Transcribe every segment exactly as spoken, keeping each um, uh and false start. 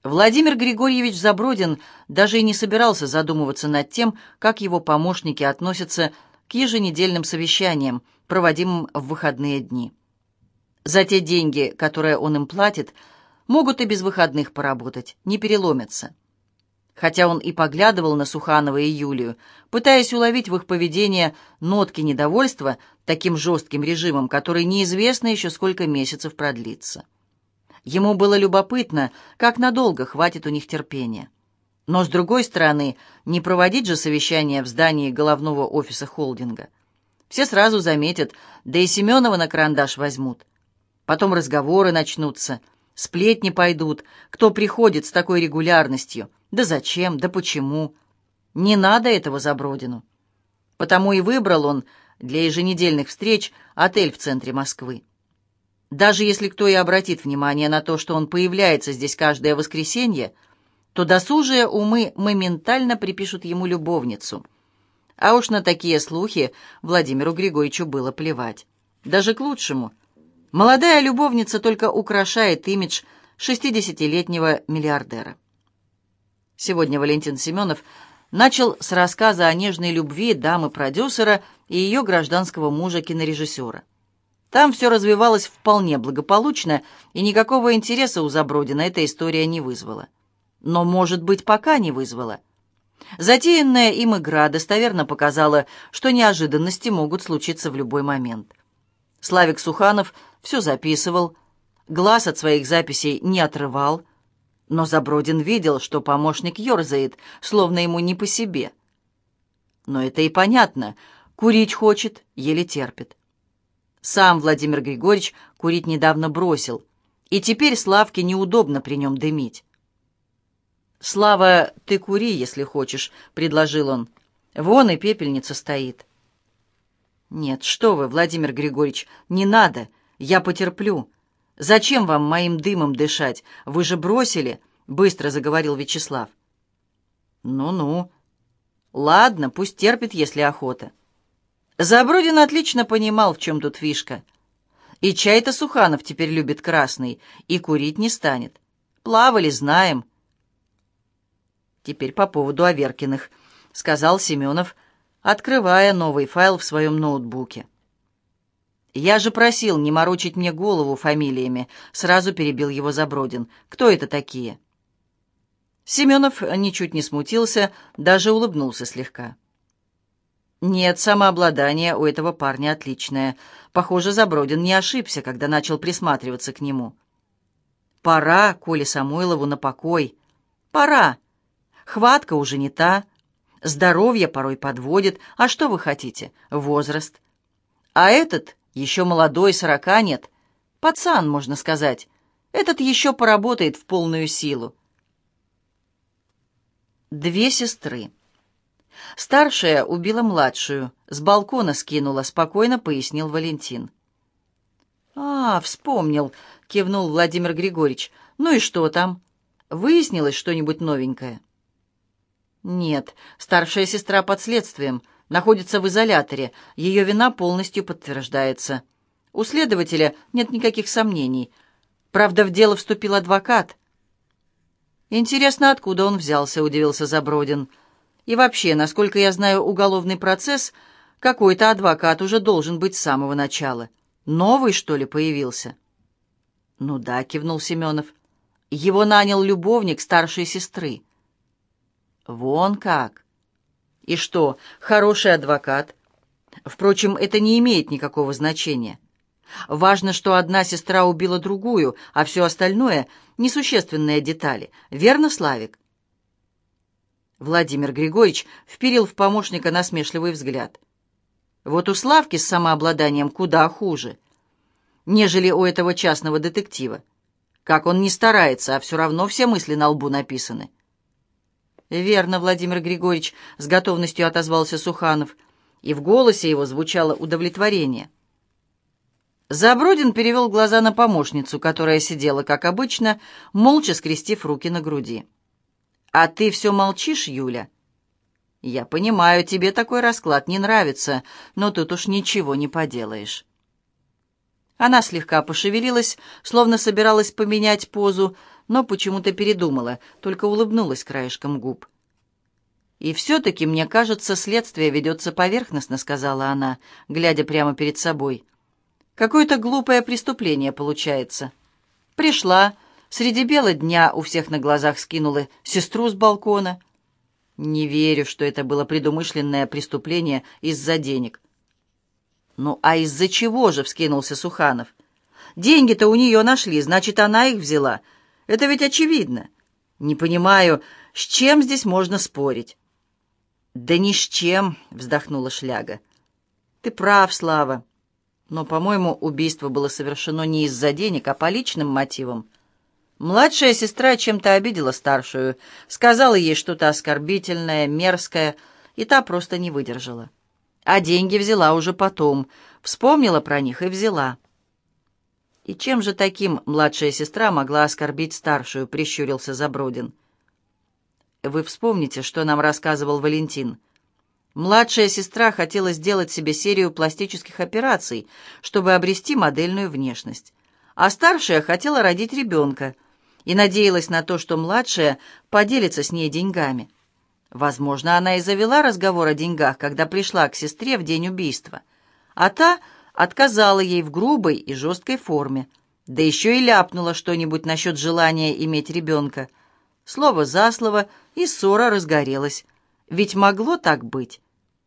Владимир Григорьевич Забродин даже и не собирался задумываться над тем, как его помощники относятся к еженедельным совещаниям, проводимым в выходные дни. За те деньги, которые он им платит, могут и без выходных поработать, не переломятся. Хотя он и поглядывал на Суханова и Юлию, пытаясь уловить в их поведении нотки недовольства таким жестким режимом, который неизвестно еще сколько месяцев продлится. Ему было любопытно, как надолго хватит у них терпения. Но, с другой стороны, не проводить же совещание в здании головного офиса холдинга. Все сразу заметят, да и Семенова на карандаш возьмут. Потом разговоры начнутся, сплетни пойдут, кто приходит с такой регулярностью, да зачем, да почему. Не надо этого Забродину. Потому и выбрал он для еженедельных встреч отель в центре Москвы. Даже если кто и обратит внимание на то, что он появляется здесь каждое воскресенье, то досужие умы моментально припишут ему любовницу. А уж на такие слухи Владимиру Григорьевичу было плевать. Даже к лучшему. Молодая любовница только украшает имидж шестидесятилетнего миллиардера. Сегодня Валентин Семенов начал с рассказа о нежной любви дамы-продюсера и ее гражданского мужа-кинорежиссера. Там все развивалось вполне благополучно, и никакого интереса у Забродина эта история не вызвала. Но, может быть, пока не вызвала. Затеянная им игра достоверно показала, что неожиданности могут случиться в любой момент. Славик Суханов все записывал, глаз от своих записей не отрывал, но Забродин видел, что помощник ерзает, словно ему не по себе. Но это и понятно, курить хочет, еле терпит. Сам Владимир Григорьевич курить недавно бросил, и теперь Славке неудобно при нем дымить. «Слава, ты кури, если хочешь», — предложил он. «Вон и пепельница стоит». «Нет, что вы, Владимир Григорьевич, не надо, я потерплю. Зачем вам моим дымом дышать? Вы же бросили», — быстро заговорил Вячеслав. «Ну-ну. Ладно, пусть терпит, если охота». Забродин отлично понимал, в чем тут фишка. И чай-то Суханов теперь любит красный, и курить не станет. Плавали, знаем. «Теперь по поводу Аверкиных», — сказал Семенов, открывая новый файл в своем ноутбуке. «Я же просил не морочить мне голову фамилиями», — сразу перебил его Забродин. «Кто это такие?» Семенов ничуть не смутился, даже улыбнулся слегка. Нет, самообладание у этого парня отличное. Похоже, Забродин не ошибся, когда начал присматриваться к нему. Пора Коле Самойлову на покой. Пора. Хватка уже не та. Здоровье порой подводит. А что вы хотите? Возраст. А этот еще молодой, сорока нет. Пацан, можно сказать. Этот еще поработает в полную силу. Две сестры. Старшая убила младшую, с балкона скинула, спокойно пояснил Валентин. «А, вспомнил», — кивнул Владимир Григорьевич. «Ну и что там? Выяснилось что-нибудь новенькое?» «Нет, старшая сестра под следствием, находится в изоляторе, ее вина полностью подтверждается. У следователя нет никаких сомнений. Правда, в дело вступил адвокат». «Интересно, откуда он взялся?» — удивился Забродин. И вообще, насколько я знаю уголовный процесс, какой-то адвокат уже должен быть с самого начала. Новый, что ли, появился?» «Ну да», — кивнул Семенов. «Его нанял любовник старшей сестры». «Вон как! И что, хороший адвокат?» «Впрочем, это не имеет никакого значения. Важно, что одна сестра убила другую, а все остальное — несущественные детали. Верно, Славик?» Владимир Григорьевич вперил в помощника насмешливый взгляд. Вот у Славки с самообладанием куда хуже, нежели у этого частного детектива. Как он не старается, а все равно все мысли на лбу написаны. «Верно, Владимир Григорьевич», — с готовностью отозвался Суханов, и в голосе его звучало удовлетворение. Забродин перевел глаза на помощницу, которая сидела, как обычно, молча скрестив руки на груди. «А ты все молчишь, Юля?» «Я понимаю, тебе такой расклад не нравится, но тут уж ничего не поделаешь». Она слегка пошевелилась, словно собиралась поменять позу, но почему-то передумала, только улыбнулась краешком губ. «И все-таки, мне кажется, следствие ведется поверхностно», — сказала она, глядя прямо перед собой. «Какое-то глупое преступление получается. Пришла, среди бела дня у всех на глазах скинула сестру с балкона. Не верю, что это было предумышленное преступление из-за денег». «Ну а из-за чего же?» — вскинулся Суханов. «Деньги-то у нее нашли, значит, она их взяла. Это ведь очевидно. Не понимаю, с чем здесь можно спорить?» «Да ни с чем», — вздохнула Шляга. «Ты прав, Слава. Но, по-моему, убийство было совершено не из-за денег, а по личным мотивам. Младшая сестра чем-то обидела старшую, сказала ей что-то оскорбительное, мерзкое, и та просто не выдержала. А деньги взяла уже потом, вспомнила про них и взяла». «И чем же таким младшая сестра могла оскорбить старшую?» — прищурился Забродин. «Вы вспомните, что нам рассказывал Валентин. Младшая сестра хотела сделать себе серию пластических операций, чтобы обрести модельную внешность. А старшая хотела родить ребенка и надеялась на то, что младшая поделится с ней деньгами. Возможно, она и завела разговор о деньгах, когда пришла к сестре в день убийства. А та отказала ей в грубой и жесткой форме, да еще и ляпнула что-нибудь насчет желания иметь ребенка. Слово за слово, и ссора разгорелась. Ведь могло так быть?»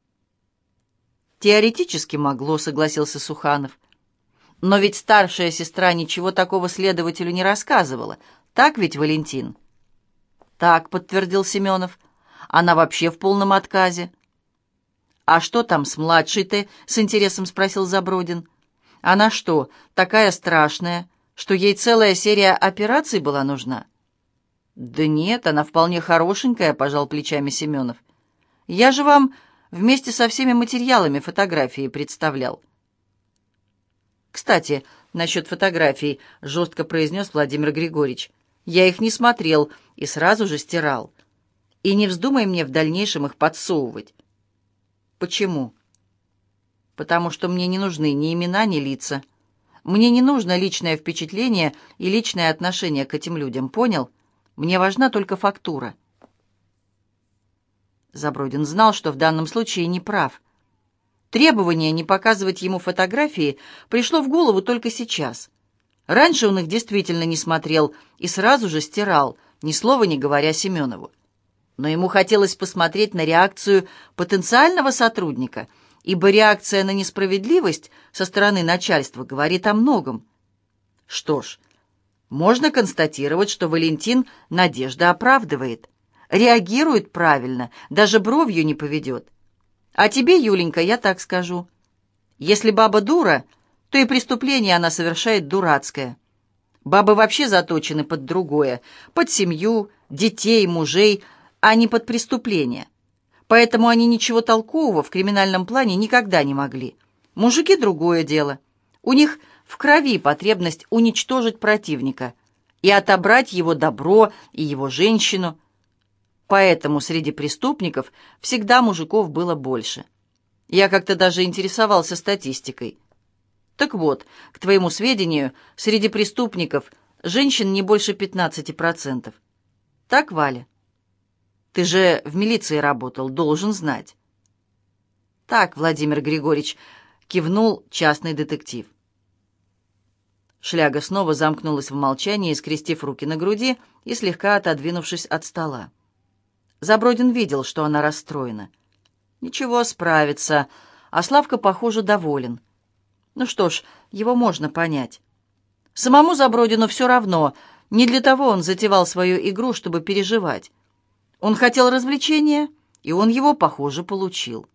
«Теоретически могло», — согласился Суханов. «Но ведь старшая сестра ничего такого следователю не рассказывала. Так ведь, Валентин?» «Так», — подтвердил Семенов. «Она вообще в полном отказе». «А что там с младшей-то?» — с интересом спросил Забродин. «Она что, такая страшная, что ей целая серия операций была нужна?» «Да нет, она вполне хорошенькая», — пожал плечами Семенов. «Я же вам вместе со всеми материалами фотографии представлял». «Кстати, насчет фотографий», — жестко произнес Владимир Григорьевич, «я их не смотрел и сразу же стирал. И не вздумай мне в дальнейшем их подсовывать». «Почему?» «Потому что мне не нужны ни имена, ни лица. Мне не нужно личное впечатление и личное отношение к этим людям, понял? Мне важна только фактура». Забродин знал, что в данном случае не прав. Требование не показывать ему фотографии пришло в голову только сейчас. Раньше он их действительно не смотрел и сразу же стирал, ни слова не говоря Семенову. Но ему хотелось посмотреть на реакцию потенциального сотрудника, ибо реакция на несправедливость со стороны начальства говорит о многом. Что ж, можно констатировать, что Валентин надежды оправдывает, реагирует правильно, даже бровью не поведет. А тебе, Юленька, я так скажу. Если баба дура, то и преступление она совершает дурацкое. Бабы вообще заточены под другое, под семью, детей, мужей, а не под преступление. Поэтому они ничего толкового в криминальном плане никогда не могли. Мужики — другое дело. У них в крови потребность уничтожить противника и отобрать его добро и его женщину. Поэтому среди преступников всегда мужиков было больше. Я как-то даже интересовался статистикой. Так вот, к твоему сведению, среди преступников женщин не больше пятнадцати процентов. Так, Валя? Ты же в милиции работал, должен знать. Так, Владимир Григорьевич, кивнул частный детектив. Шляга снова замкнулась в молчании, скрестив руки на груди и слегка отодвинувшись от стола. Забродин видел, что она расстроена. Ничего, справится, а Славка, похоже, доволен. Ну что ж, его можно понять. Самому Забродину все равно, не для того он затевал свою игру, чтобы переживать. Он хотел развлечения, и он его, похоже, получил.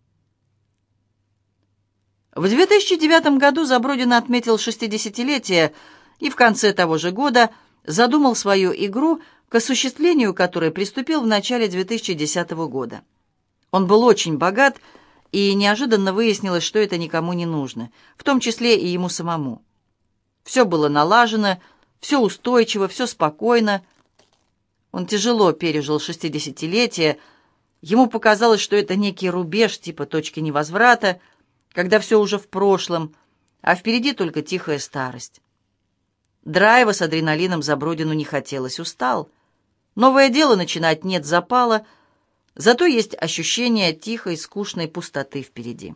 В две тысячи девятом году Забродин отметил шестидесятилетие и в конце того же года задумал свою игру, к осуществлению которой приступил в начале две тысячи десятого года. Он был очень богат, и неожиданно выяснилось, что это никому не нужно, в том числе и ему самому. Все было налажено, все устойчиво, все спокойно. Он тяжело пережил шестидесятилетие. Ему показалось, что это некий рубеж типа точки невозврата, когда все уже в прошлом, а впереди только тихая старость. Драйва с адреналином Забродину не хотелось, устал. Новое дело начинать нет запала, зато есть ощущение тихой, скучной пустоты впереди.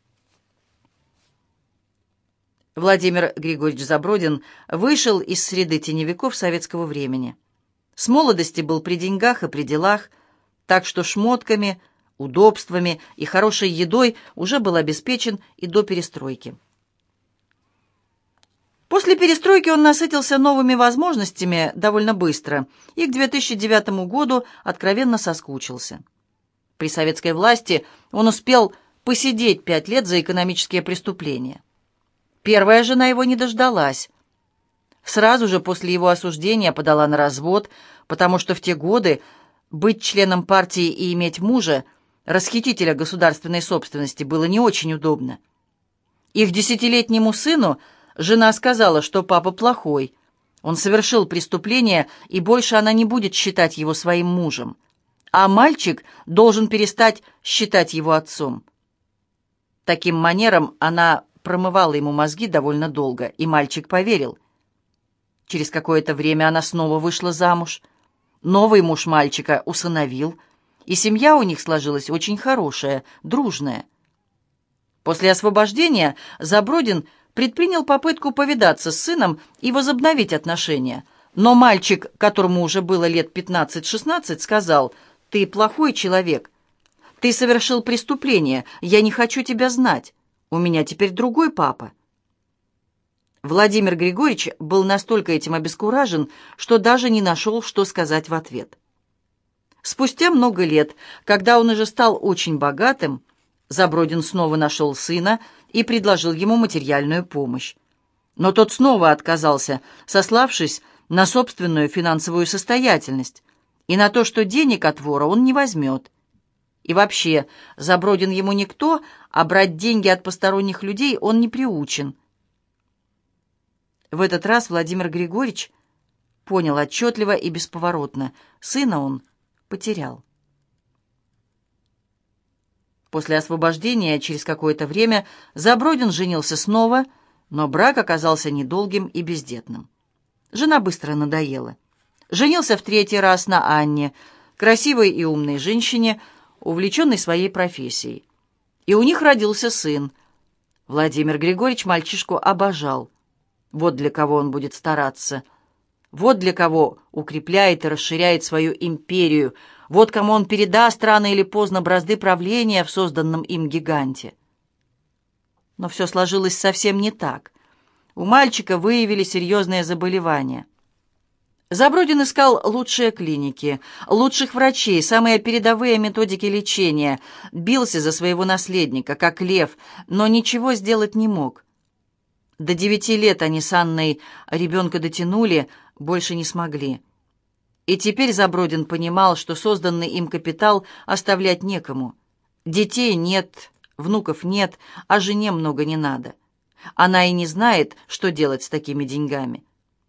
Владимир Григорьевич Забродин вышел из среды теневиков советского времени. С молодости был при деньгах и при делах, так что шмотками, удобствами и хорошей едой уже был обеспечен и до перестройки. После перестройки он насытился новыми возможностями довольно быстро и к две тысячи девятому году откровенно соскучился. При советской власти он успел посидеть пять лет за экономические преступления. Первая жена его не дождалась. Сразу же после его осуждения подала на развод, потому что в те годы быть членом партии и иметь мужа, расхитителя государственной собственности, было не очень удобно. Их десятилетнему сыну жена сказала, что папа плохой, он совершил преступление, и больше она не будет считать его своим мужем, а мальчик должен перестать считать его отцом. Таким манером она промывала ему мозги довольно долго, и мальчик поверил. Через какое-то время она снова вышла замуж. Новый муж мальчика усыновил, и семья у них сложилась очень хорошая, дружная. После освобождения Забродин предпринял попытку повидаться с сыном и возобновить отношения, но мальчик, которому уже было лет пятнадцать-шестнадцать, сказал: «Ты плохой человек, ты совершил преступление, я не хочу тебя знать. У меня теперь другой папа». Владимир Григорьевич был настолько этим обескуражен, что даже не нашел, что сказать в ответ. Спустя много лет, когда он уже стал очень богатым, Забродин снова нашел сына и предложил ему материальную помощь. Но тот снова отказался, сославшись на собственную финансовую состоятельность и на то, что денег от вора он не возьмет. И вообще, Забродин ему никто, а брать деньги от посторонних людей он не приучен. В этот раз Владимир Григорьевич понял отчетливо и бесповоротно: сына он потерял. После освобождения через какое-то время Забродин женился снова, но брак оказался недолгим и бездетным. Жена быстро надоела. Женился в третий раз на Анне, красивой и умной женщине, увлеченной своей профессией. И у них родился сын. Владимир Григорьевич мальчишку обожал. Вот для кого он будет стараться. Вот для кого укрепляет и расширяет свою империю. Вот кому он передаст рано или поздно бразды правления в созданном им гиганте. Но все сложилось совсем не так. У мальчика выявили серьезные заболевания. Забродин искал лучшие клиники, лучших врачей, самые передовые методики лечения, бился за своего наследника, как лев, но ничего сделать не мог. До девяти лет они с Анной ребенка дотянули, больше не смогли. И теперь Забродин понимал, что созданный им капитал оставлять некому. Детей нет, внуков нет, а жене много не надо. Она и не знает, что делать с такими деньгами.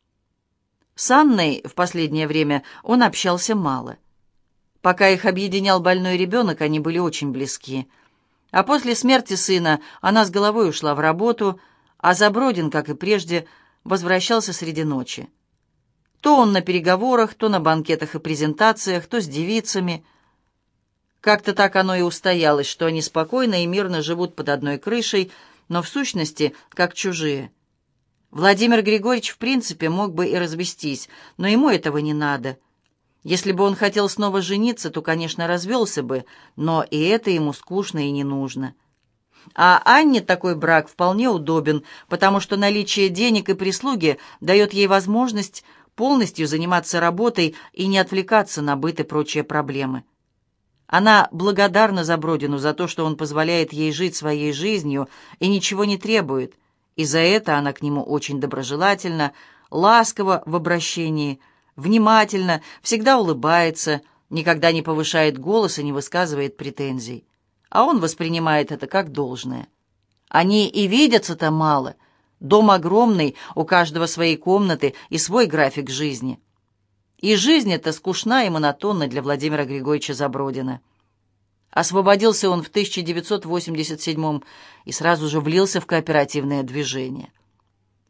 С Анной в последнее время он общался мало. Пока их объединял больной ребенок, они были очень близки. А после смерти сына она с головой ушла в работу, а Забродин, как и прежде, возвращался среди ночи. То он на переговорах, то на банкетах и презентациях, то с девицами. Как-то так оно и устоялось, что они спокойно и мирно живут под одной крышей, но в сущности как чужие. Владимир Григорьевич в принципе мог бы и развестись, но ему этого не надо. Если бы он хотел снова жениться, то, конечно, развелся бы, но и это ему скучно и не нужно. А Анне такой брак вполне удобен, потому что наличие денег и прислуги дает ей возможность полностью заниматься работой и не отвлекаться на быт и прочие проблемы. Она благодарна Забродину за то, что он позволяет ей жить своей жизнью и ничего не требует, и за это она к нему очень доброжелательна, ласкова в обращении, внимательно, всегда улыбается, никогда не повышает голос и не высказывает претензий. А он воспринимает это как должное. Они и видятся-то мало. Дом огромный, у каждого свои комнаты и свой график жизни. И жизнь эта скучна и монотонна для Владимира Григорьевича Забродина. Освободился он в тысяча девятьсот восемьдесят седьмом и сразу же влился в кооперативное движение.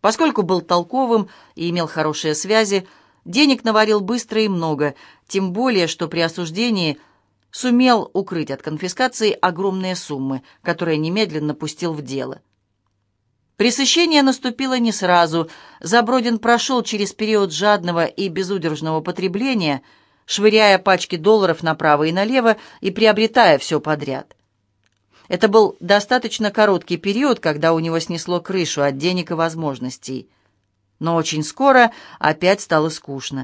Поскольку был толковым и имел хорошие связи, денег наварил быстро и много, тем более, что при осуждении сумел укрыть от конфискации огромные суммы, которые немедленно пустил в дело. Пресыщение наступило не сразу. Забродин прошел через период жадного и безудержного потребления, швыряя пачки долларов направо и налево и приобретая все подряд. Это был достаточно короткий период, когда у него снесло крышу от денег и возможностей. Но очень скоро опять стало скучно.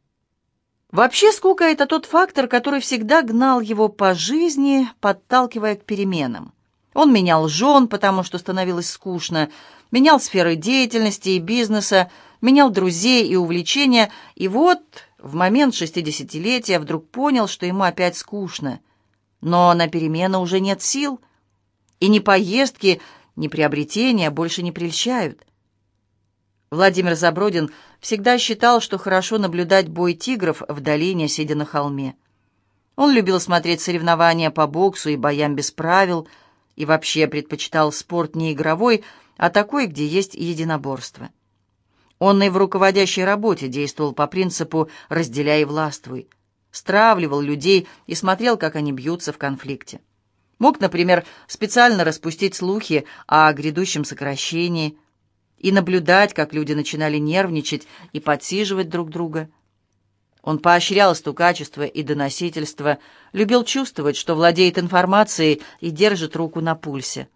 Вообще скука — это тот фактор, который всегда гнал его по жизни, подталкивая к переменам. Он менял жен, потому что становилось скучно, менял сферы деятельности и бизнеса, менял друзей и увлечения, и вот в момент шестидесятилетия вдруг понял, что ему опять скучно. Но на перемены уже нет сил, и ни поездки, ни приобретения больше не прельщают. Владимир Забродин всегда считал, что хорошо наблюдать бой тигров в долине, сидя на холме. Он любил смотреть соревнования по боксу и боям без правил, и вообще предпочитал спорт не игровой, а такой, где есть единоборство. Он и в руководящей работе действовал по принципу «разделяй и властвуй», стравливал людей и смотрел, как они бьются в конфликте. Мог, например, специально распустить слухи о грядущем сокращении и наблюдать, как люди начинали нервничать и подсиживать друг друга. Он поощрял стукачество и доносительство, любил чувствовать, что владеет информацией и держит руку на пульсе.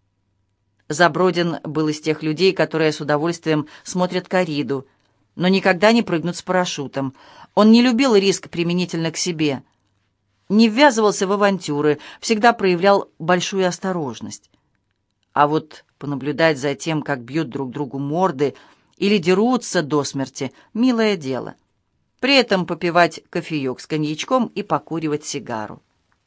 Забродин был из тех людей, которые с удовольствием смотрят корриду, но никогда не прыгнут с парашютом. Он не любил риск применительно к себе, не ввязывался в авантюры, всегда проявлял большую осторожность. А вот понаблюдать за тем, как бьют друг другу морды или дерутся до смерти, милое дело. При этом попивать кофеек с коньячком и покуривать сигару.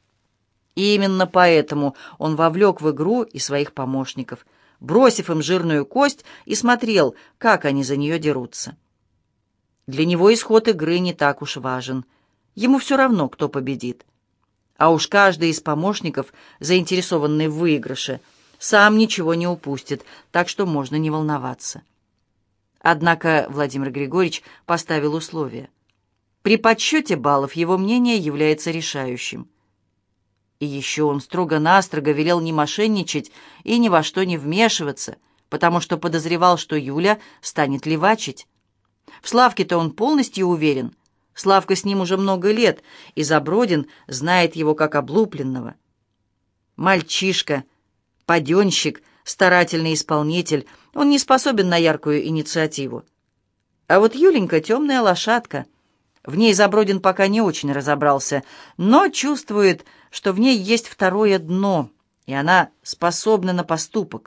И именно поэтому он вовлек в игру и своих помощников, бросив им жирную кость, и смотрел, как они за нее дерутся. Для него исход игры не так уж важен. Ему все равно, кто победит. А уж каждый из помощников, заинтересованный в выигрыше, сам ничего не упустит, так что можно не волноваться. Однако Владимир Григорьевич поставил условие. При подсчете баллов его мнение является решающим. И еще он строго-настрого велел не мошенничать и ни во что не вмешиваться, потому что подозревал, что Юля станет левачить. В Славке-то он полностью уверен. Славка с ним уже много лет, и Забродин знает его как облупленного. Мальчишка, паденщик, старательный исполнитель, он не способен на яркую инициативу. А вот Юленька — темная лошадка. В ней Забродин пока не очень разобрался, но чувствует, что в ней есть второе дно, и она способна на поступок.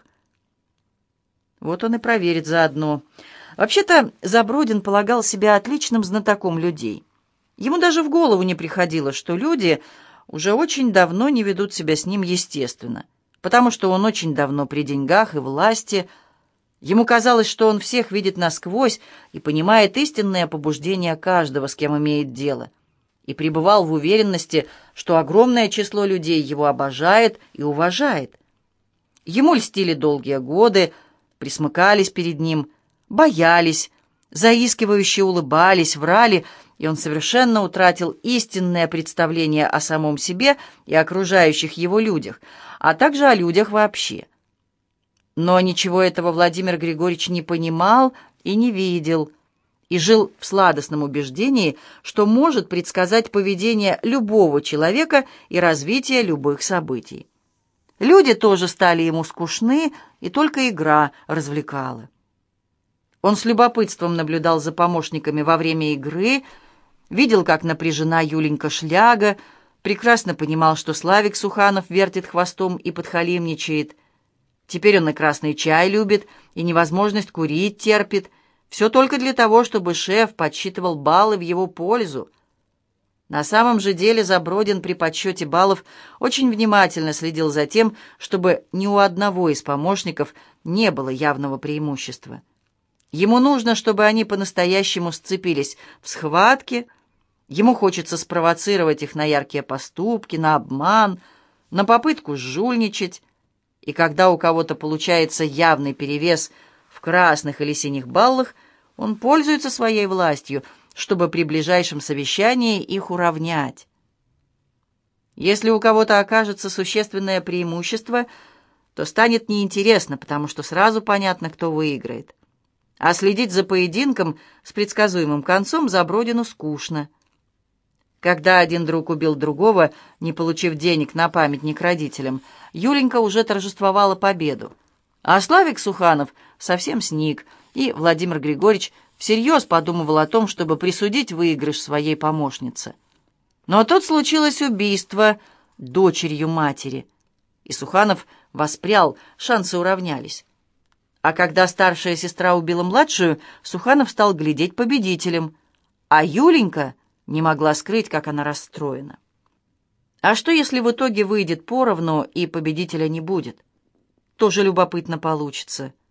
Вот он и проверит заодно. Вообще-то Забродин полагал себя отличным знатоком людей. Ему даже в голову не приходило, что люди уже очень давно не ведут себя с ним естественно, потому что он очень давно при деньгах и власти. Ему казалось, что он всех видит насквозь и понимает истинное побуждение каждого, с кем имеет дело, и пребывал в уверенности, что огромное число людей его обожает и уважает. Ему льстили долгие годы, присмыкались перед ним, боялись, заискивающе улыбались, врали, и он совершенно утратил истинное представление о самом себе и окружающих его людях, а также о людях вообще. Но ничего этого Владимир Григорьевич не понимал и не видел, и жил в сладостном убеждении, что может предсказать поведение любого человека и развитие любых событий. Люди тоже стали ему скучны, и только игра развлекала. Он с любопытством наблюдал за помощниками во время игры, видел, как напряжена Юленька Шляга, прекрасно понимал, что Славик Суханов вертит хвостом и подхалимничает. Теперь он и красный чай любит, и невозможность курить терпит. Все только для того, чтобы шеф подсчитывал баллы в его пользу. На самом же деле Забродин при подсчете баллов очень внимательно следил за тем, чтобы ни у одного из помощников не было явного преимущества. Ему нужно, чтобы они по-настоящему сцепились в схватке. Ему хочется спровоцировать их на яркие поступки, на обман, на попытку жульничать. И когда у кого-то получается явный перевес в красных или синих баллах, он пользуется своей властью, чтобы при ближайшем совещании их уравнять. Если у кого-то окажется существенное преимущество, то станет неинтересно, потому что сразу понятно, кто выиграет. А следить за поединком с предсказуемым концом Забродину скучно. Когда один друг убил другого, не получив денег на памятник родителям, Юленька уже торжествовала победу. А Славик Суханов совсем сник, и Владимир Григорьевич всерьез подумывал о том, чтобы присудить выигрыш своей помощнице. Но тут случилось убийство дочерью матери, и Суханов воспрял, шансы уравнялись. А когда старшая сестра убила младшую, Суханов стал глядеть победителем, а Юленька не могла скрыть, как она расстроена. А что, если в итоге выйдет поровну и победителя не будет? Тоже любопытно получится.